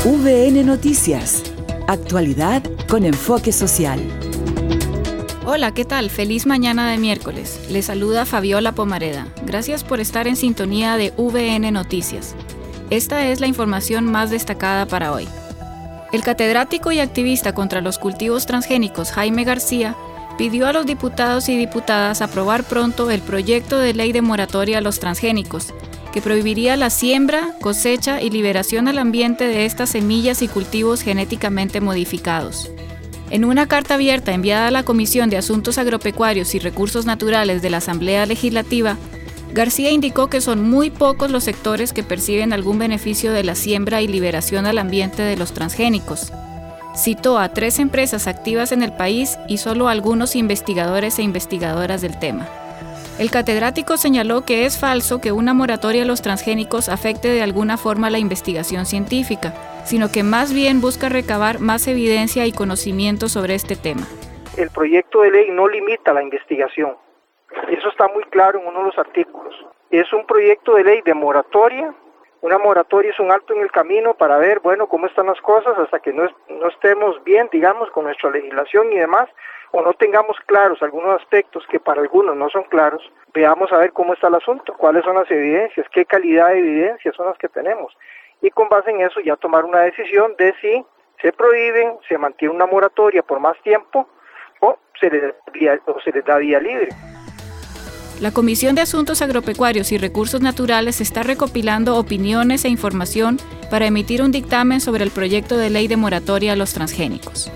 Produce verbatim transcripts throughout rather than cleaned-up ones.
V N Noticias. Actualidad con enfoque social. Hola, ¿qué tal? Feliz mañana de miércoles. Les saluda Fabiola Pomareda. Gracias por estar en sintonía de V N Noticias. Esta es la información más destacada para hoy. El catedrático y activista contra los cultivos transgénicos Jaime García pidió a los diputados y diputadas aprobar pronto el proyecto de ley de moratoria a los transgénicos, que prohibiría la siembra, cosecha y liberación al ambiente de estas semillas y cultivos genéticamente modificados. En una carta abierta enviada a la Comisión de Asuntos Agropecuarios y Recursos Naturales de la Asamblea Legislativa, García indicó que son muy pocos los sectores que perciben algún beneficio de la siembra y liberación al ambiente de los transgénicos. Citó a tres empresas activas en el país y solo a algunos investigadores e investigadoras del tema. El catedrático señaló que es falso que una moratoria a los transgénicos afecte de alguna forma la investigación científica, sino que más bien busca recabar más evidencia y conocimiento sobre este tema. El proyecto de ley no limita la investigación. Eso está muy claro en uno de los artículos. Es un proyecto de ley de moratoria. Una moratoria es un alto en el camino para ver, bueno, cómo están las cosas hasta que no, no estemos bien, digamos, con nuestra legislación y demás, o no tengamos claros algunos aspectos que para algunos no son claros. Veamos a ver cómo está el asunto, cuáles son las evidencias, qué calidad de evidencias son las que tenemos. Y con base en eso ya tomar una decisión de si se prohíben, se mantiene una moratoria por más tiempo o se les, o se les da vía libre. La Comisión de Asuntos Agropecuarios y Recursos Naturales está recopilando opiniones e información para emitir un dictamen sobre el proyecto de ley de moratoria a los transgénicos.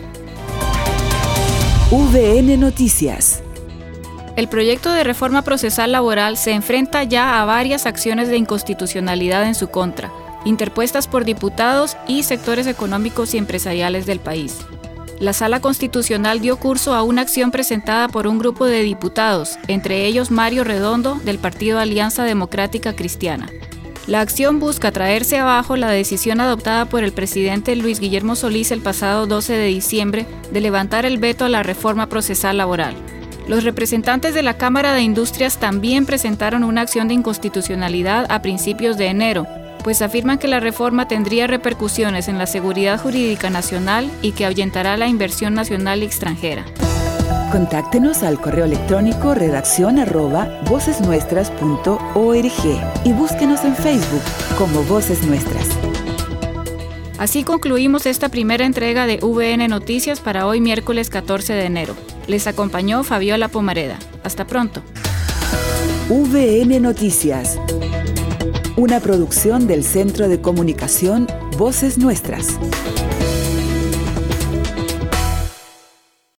V N Noticias. El proyecto de reforma procesal laboral se enfrenta ya a varias acciones de inconstitucionalidad en su contra, interpuestas por diputados y sectores económicos y empresariales del país. La Sala Constitucional dio curso a una acción presentada por un grupo de diputados, entre ellos Mario Redondo, del Partido Alianza Democrática Cristiana. La acción busca traerse abajo la decisión adoptada por el presidente Luis Guillermo Solís el pasado doce de diciembre de levantar el veto a la reforma procesal laboral. Los representantes de la Cámara de Industrias también presentaron una acción de inconstitucionalidad a principios de enero, pues afirman que la reforma tendría repercusiones en la seguridad jurídica nacional y que ahuyentará la inversión nacional y extranjera. Contáctenos al correo electrónico redacción arroba vocesnuestras punto org y búsquenos en Facebook como Voces Nuestras. Así concluimos esta primera entrega de V N Noticias para hoy miércoles catorce de enero. Les acompañó Fabiola Pomareda. Hasta pronto. V N Noticias. Una producción del Centro de Comunicación Voces Nuestras.